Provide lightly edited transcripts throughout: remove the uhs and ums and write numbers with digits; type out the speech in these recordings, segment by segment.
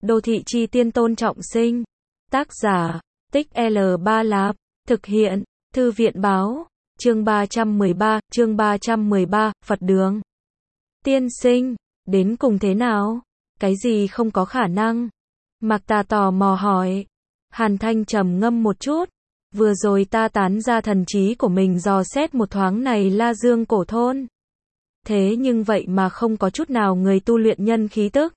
Đô thị chi tiên Tôn Trọng Sinh. Tác giả, Tích L3 Lạp. Thực hiện, Thư viện báo. Chương 313, Phật Đường. Tiên sinh, đến cùng thế nào? Cái gì không có khả năng? Mạc Tà tò mò hỏi. Hàn Thanh trầm ngâm một chút. Vừa rồi ta tán ra thần trí của mình dò xét một thoáng này La Dương cổ thôn. Thế nhưng vậy mà không có chút nào người tu luyện nhân khí tức.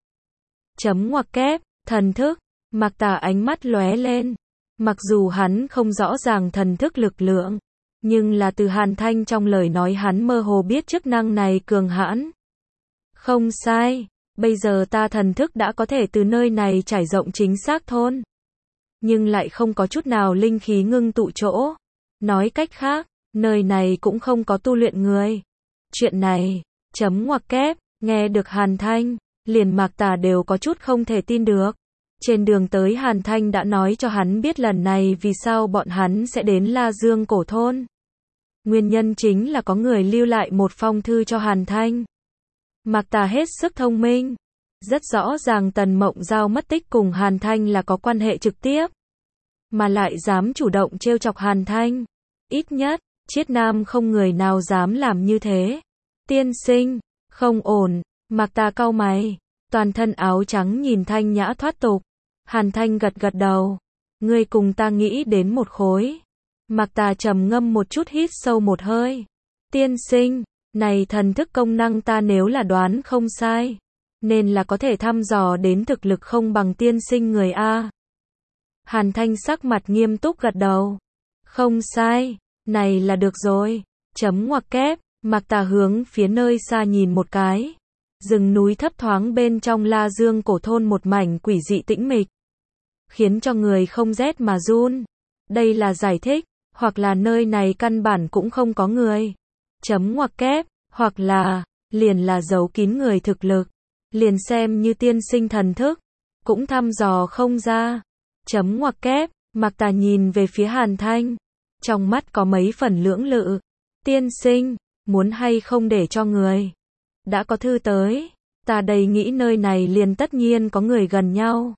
Chấm ngoặc kép, thần thức. Mạc Tà ánh mắt lóe lên. Mặc dù hắn không rõ ràng thần thức lực lượng, nhưng là từ Hàn Thanh trong lời nói hắn mơ hồ biết chức năng này cường hãn. Không sai, bây giờ ta thần thức đã có thể từ nơi này trải rộng chính xác thôn. Nhưng lại không có chút nào linh khí ngưng tụ chỗ. Nói cách khác, nơi này cũng không có tu luyện người. Chuyện này, chấm ngoặc kép, nghe được Hàn Thanh, liền Mạc Tà đều có chút không thể tin được. Trên đường tới Hàn Thanh đã nói cho hắn biết lần này vì sao bọn hắn sẽ đến La Dương cổ thôn. Nguyên nhân chính là có người lưu lại một phong thư cho Hàn Thanh. Mạc Tà hết sức thông minh. Rất rõ ràng Tần Mộng Giao mất tích cùng Hàn Thanh là có quan hệ trực tiếp. Mà lại dám chủ động trêu chọc Hàn Thanh. Ít nhất, Triết Nam không người nào dám làm như thế. Tiên sinh, không ổn. Mạc Tà cau mày. Toàn thân áo trắng nhìn thanh nhã thoát tục. Hàn Thanh gật gật đầu. Ngươi cùng ta nghĩ đến một khối. Mạc Tà trầm ngâm một chút hít sâu một hơi. Tiên sinh, này thần thức công năng ta nếu là đoán không sai, nên là có thể thăm dò đến thực lực không bằng tiên sinh người A. Hàn Thanh sắc mặt nghiêm túc gật đầu. Không sai, này là được rồi. Chấm ngoặc kép, Mạc Tà hướng phía nơi xa nhìn một cái. Rừng núi thấp thoáng bên trong La Dương cổ thôn một mảnh quỷ dị tĩnh mịch, khiến cho người không rét mà run. Đây là giải thích, hoặc là nơi này căn bản cũng không có người. Chấm ngoặc kép, hoặc là, liền là giấu kín người thực lực. Liền xem như tiên sinh thần thức, cũng thăm dò không ra. Chấm ngoặc kép, Mạc Tà nhìn về phía Hàn Thanh. Trong mắt có mấy phần lưỡng lự. Tiên sinh, muốn hay không để cho người. Đã có thư tới, ta đầy nghĩ nơi này liền tất nhiên có người gần nhau.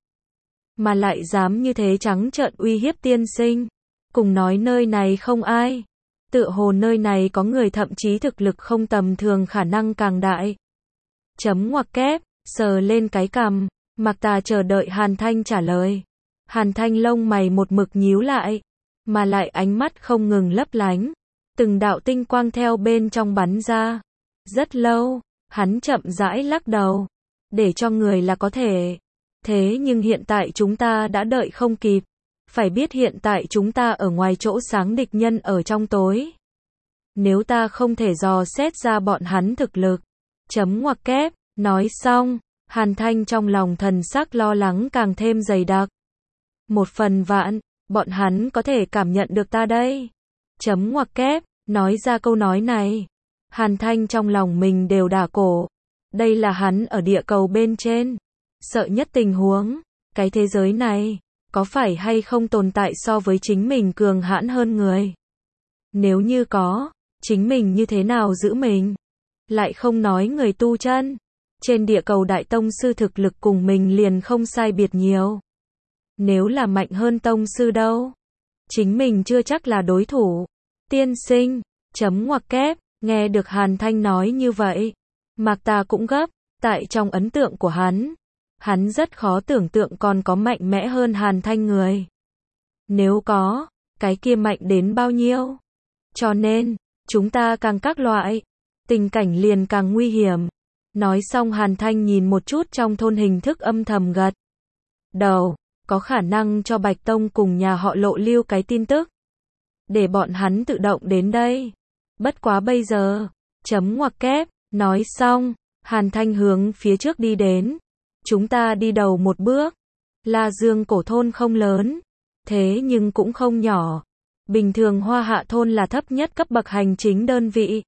Mà lại dám như thế trắng trợn uy hiếp tiên sinh. Cùng nói nơi này không ai. Tựa hồ nơi này có người thậm chí thực lực không tầm thường khả năng càng đại. Chấm ngoặc kép, sờ lên cái cằm. Mạc Tà chờ đợi Hàn Thanh trả lời. Hàn Thanh lông mày một mực nhíu lại. Mà lại ánh mắt không ngừng lấp lánh. Từng đạo tinh quang theo bên trong bắn ra. Rất lâu, hắn chậm rãi lắc đầu. Để cho người là có thể. Thế nhưng hiện tại chúng ta đã đợi không kịp. Phải biết hiện tại chúng ta ở ngoài chỗ sáng địch nhân ở trong tối. Nếu ta không thể dò xét ra bọn hắn thực lực. Chấm ngoặc kép, nói xong, Hàn Thanh trong lòng thần sắc lo lắng càng thêm dày đặc. Một phần vạn, bọn hắn có thể cảm nhận được ta đây. Chấm ngoặc kép, nói ra câu nói này. Hàn Thanh trong lòng mình đều đả cổ. Đây là hắn ở địa cầu bên trên. Sợ nhất tình huống. Cái thế giới này, có phải hay không tồn tại so với chính mình cường hãn hơn người? Nếu như có, chính mình như thế nào giữ mình? Lại không nói người tu chân. Trên địa cầu đại tông sư thực lực cùng mình liền không sai biệt nhiều. Nếu là mạnh hơn tông sư đâu? Chính mình chưa chắc là đối thủ. Tiên sinh, chấm ngoặc kép, nghe được Hàn Thanh nói như vậy. Mạc Tà cũng gấp, tại trong ấn tượng của hắn rất khó tưởng tượng còn có mạnh mẽ hơn Hàn Thanh người. Nếu có, cái kia mạnh đến bao nhiêu? Cho nên, chúng ta càng các loại, tình cảnh liền càng nguy hiểm. Nói xong Hàn Thanh nhìn một chút trong thôn hình thức âm thầm gật đầu, có khả năng cho Bạch Tông cùng nhà họ Lộ lưu cái tin tức. Để bọn hắn tự động đến đây. Bất quá bây giờ, chấm ngoặc kép, nói xong, Hàn Thanh hướng phía trước đi đến. Chúng ta đi đầu một bước. La Dương cổ thôn không lớn, thế nhưng cũng không nhỏ. Bình thường Hoa Hạ thôn là thấp nhất cấp bậc hành chính đơn vị.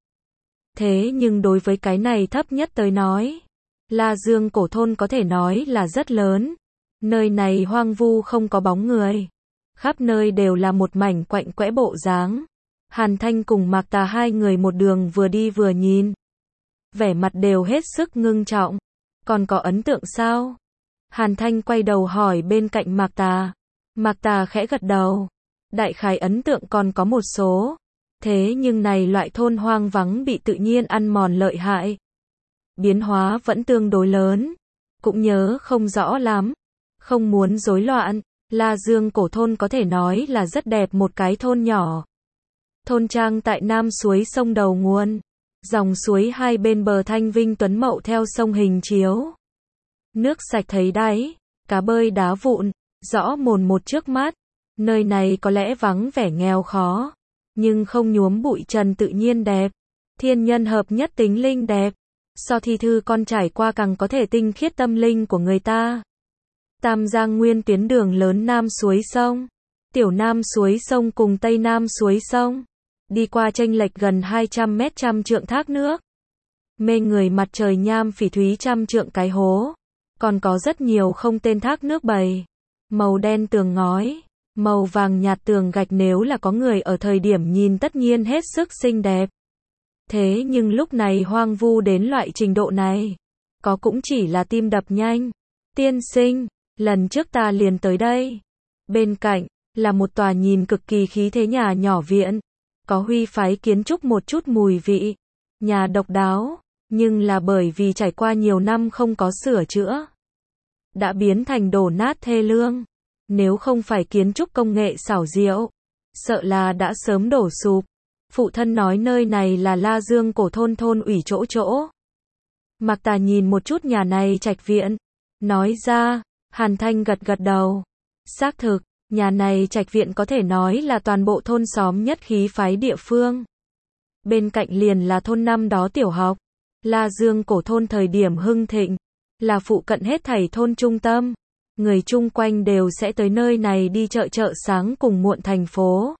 Thế nhưng đối với cái này thấp nhất tới nói, La Dương cổ thôn có thể nói là rất lớn. Nơi này hoang vu không có bóng người. Khắp nơi đều là một mảnh quạnh quẽ bộ dáng. Hàn Thanh cùng Mạc Tà hai người một đường vừa đi vừa nhìn. Vẻ mặt đều hết sức ngưng trọng. Còn có ấn tượng sao? Hàn Thanh quay đầu hỏi bên cạnh Mạc Tà. Mạc Tà khẽ gật đầu. Đại khái ấn tượng còn có một số. Thế nhưng này loại thôn hoang vắng bị tự nhiên ăn mòn lợi hại. Biến hóa vẫn tương đối lớn. Cũng nhớ không rõ lắm. Không muốn rối loạn. La Dương cổ thôn có thể nói là rất đẹp, một cái thôn nhỏ. Thôn trang tại nam suối sông đầu nguồn. Dòng suối hai bên bờ thanh vinh tuấn mậu theo sông hình chiếu. Nước sạch thấy đáy, cá bơi đá vụn, rõ mồn một trước mắt. Nơi này có lẽ vắng vẻ nghèo khó, nhưng không nhuốm bụi trần, tự nhiên đẹp. Thiên nhân hợp nhất, tính linh đẹp. So thi thư con trải qua càng có thể tinh khiết tâm linh của người ta. Tam Giang nguyên tuyến đường lớn Nam suối sông, Tiểu Nam suối sông cùng Tây Nam suối sông. Đi qua chênh lệch gần 200 mét trăm trượng thác nước. Mê người mặt trời nham phỉ thúy trăm trượng cái hố. Còn có rất nhiều không tên thác nước bầy. Màu đen tường ngói, màu vàng nhạt tường gạch, nếu là có người ở thời điểm nhìn tất nhiên hết sức xinh đẹp. Thế nhưng lúc này hoang vu đến loại trình độ này, có cũng chỉ là tim đập nhanh. Tiên sinh, lần trước ta liền tới đây. Bên cạnh là một tòa nhìn cực kỳ khí thế nhà nhỏ viện, có huy phái kiến trúc, một chút mùi vị nhà độc đáo, nhưng là bởi vì trải qua nhiều năm không có sửa chữa, đã biến thành đổ nát thê lương. Nếu không phải kiến trúc công nghệ xảo diệu, sợ là đã sớm đổ sụp. Phụ thân nói nơi này là La Dương cổ thôn, thôn ủy chỗ. Mạc Tà nhìn một chút nhà này trạch viện, nói ra. Hàn Thanh gật gật đầu. Xác thực, nhà này trạch viện có thể nói là toàn bộ thôn xóm nhất khí phái địa phương. Bên cạnh liền là thôn năm đó tiểu học. La Dương cổ thôn thời điểm hưng thịnh, là phụ cận hết thảy thôn trung tâm. Người chung quanh đều sẽ tới nơi này đi chợ sáng cùng muộn thành phố.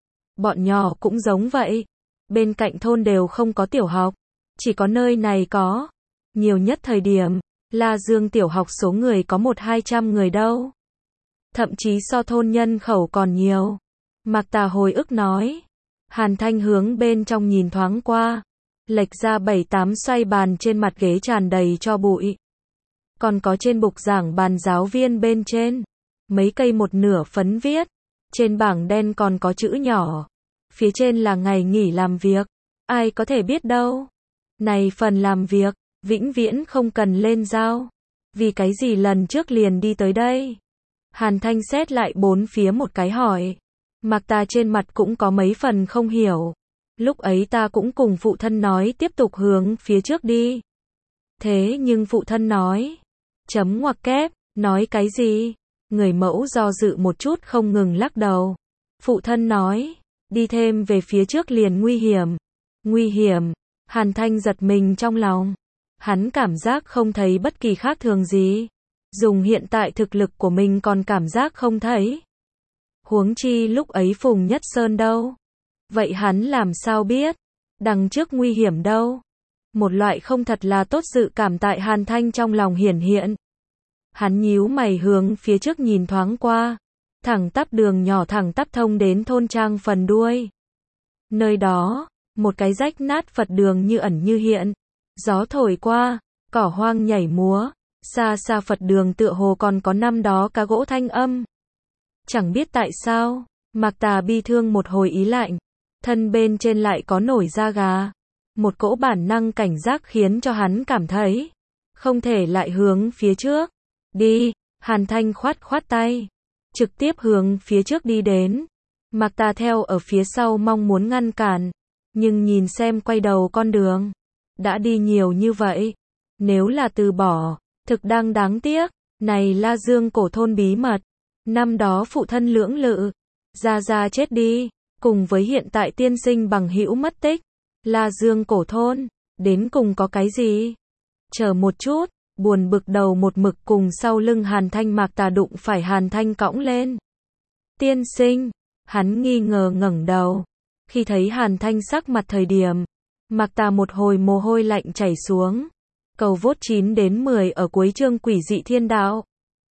Bọn nhỏ cũng giống vậy. Bên cạnh thôn đều không có tiểu học, chỉ có nơi này có. Nhiều nhất thời điểm, La Dương tiểu học số người có 100-200 người đâu. Thậm chí so thôn nhân khẩu còn nhiều. Mạc Tà hồi ức nói. Hàn Thanh hướng bên trong nhìn thoáng qua. Lệch ra 7-8 xoay bàn, trên mặt ghế tràn đầy tro bụi. Còn có trên bục giảng bàn giáo viên bên trên. Mấy cây một nửa phấn viết. Trên bảng đen còn có chữ nhỏ. Phía trên là ngày nghỉ làm việc. Ai có thể biết đâu. Này phần làm việc, vĩnh viễn không cần lên giao. Vì cái gì lần trước liền đi tới đây? Hàn Thanh xét lại bốn phía một cái hỏi. Mạc Tà trên mặt cũng có mấy phần không hiểu. Lúc ấy ta cũng cùng phụ thân nói tiếp tục hướng phía trước đi. Thế nhưng phụ thân nói. Chấm ngoặc kép, nói cái gì? Người mẫu do dự một chút không ngừng lắc đầu. Phụ thân nói, đi thêm về phía trước liền nguy hiểm. Nguy hiểm? Hàn Thanh giật mình trong lòng. Hắn cảm giác không thấy bất kỳ khác thường gì. Dùng hiện tại thực lực của mình còn cảm giác không thấy. Huống chi lúc ấy Phùng Nhất Sơn đâu? Vậy hắn làm sao biết? Đằng trước nguy hiểm đâu? Một loại không thật là tốt dự cảm tại Hàn Thanh trong lòng hiển hiện. Hắn nhíu mày hướng phía trước nhìn thoáng qua. Thẳng tắp đường nhỏ thẳng tắp thông đến thôn trang phần đuôi. Nơi đó, một cái rách nát Phật đường như ẩn như hiện. Gió thổi qua, cỏ hoang nhảy múa. Xa xa Phật đường tựa hồ còn có năm đó cá gỗ thanh âm. Chẳng biết tại sao, Mạc Tà bi thương một hồi ý lạnh. Thân bên trên lại có nổi da gà. Một cỗ bản năng cảnh giác khiến cho hắn cảm thấy không thể lại hướng phía trước. Đi, Hàn Thanh khoát tay. Trực tiếp hướng phía trước đi đến. Mạc Tà theo ở phía sau mong muốn ngăn cản. Nhưng nhìn xem quay đầu con đường. Đã đi nhiều như vậy. Nếu là từ bỏ, thực đang đáng tiếc. Này La Dương cổ thôn bí mật. Năm đó phụ thân lưỡng lự. Ra chết đi. Cùng với hiện tại tiên sinh bằng hữu mất tích. La Dương cổ thôn. Đến cùng có cái gì? Chờ một chút. Buồn bực đầu một mực cùng sau lưng Hàn Thanh. Mạc Tà đụng phải Hàn Thanh cõng lên. Tiên sinh. Hắn nghi ngờ ngẩng đầu. Khi thấy Hàn Thanh sắc mặt thời điểm, Mạc Tà một hồi mồ hôi lạnh chảy xuống. Cầu vốt 9 đến 10 ở cuối chương quỷ dị thiên đạo.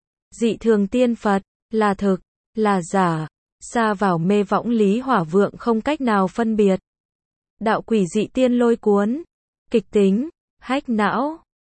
Dị thường tiên Phật, là thực, là giả, xa vào mê võng lý hỏa vượng không cách nào phân biệt. Đạo quỷ dị tiên lôi cuốn, kịch tính, hách não.